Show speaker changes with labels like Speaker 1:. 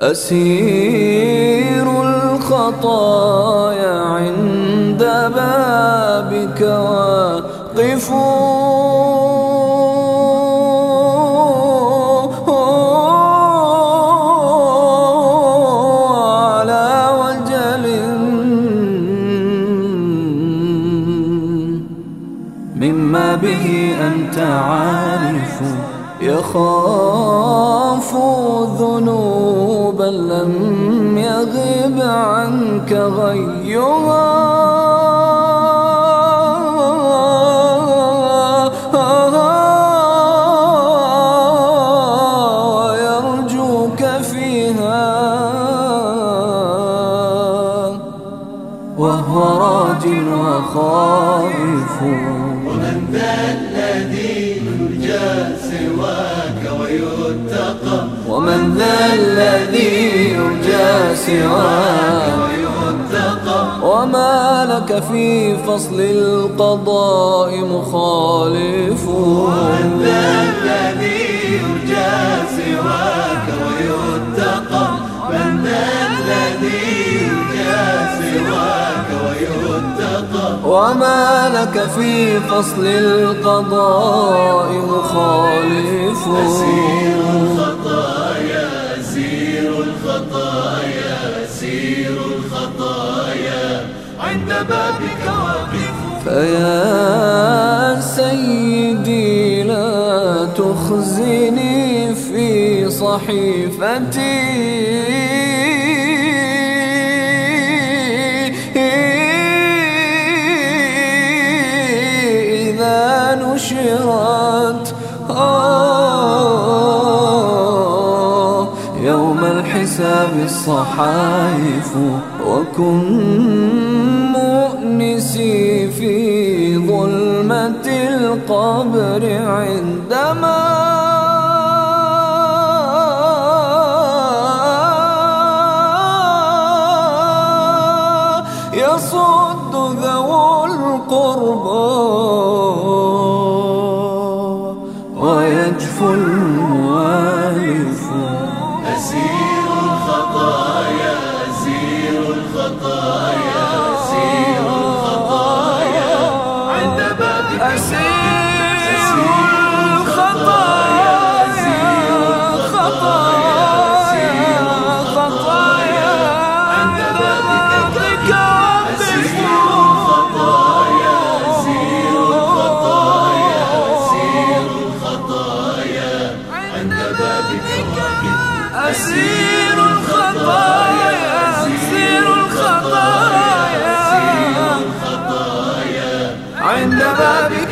Speaker 1: أسير الخطايا عند بابك واقف على وجل مما به أنت عارف، يخاف ذنوبا لم يغب عنك غيها، ويرجوك فيها وهو راج وخائف.
Speaker 2: ومن ذا الذي يرجى سواك ويتقى،
Speaker 1: ومن ذا الذي يرجى سواك
Speaker 2: ويتقى،
Speaker 1: وما لك في فصل القضاء مخالف.
Speaker 2: ومن ذا الذي يرجى سواك ويتقى، من ذا الذي يرجى سواك ويتقى،
Speaker 1: وما لك في فصل القضاء مخالف.
Speaker 2: أسير الخطايا أسير الخطايا أسير الخطايا عند بابك واقف.
Speaker 1: فيا سيدي لا تخزني في صحيفتي، نشرت يوم الحساب الصحائف، وكن مؤنسي في ظلمة القبر عندما يصد ذو القربى ويجفو الموالف.
Speaker 2: أسير الخطايا أسير الخطايا أسير الخطايا عند بابك.
Speaker 1: أسير الخطايا أسير الخطايا أسير الخطايا
Speaker 2: عند بابك. أسير
Speaker 1: أسير الخطايا أسير الخطايا عند بابك.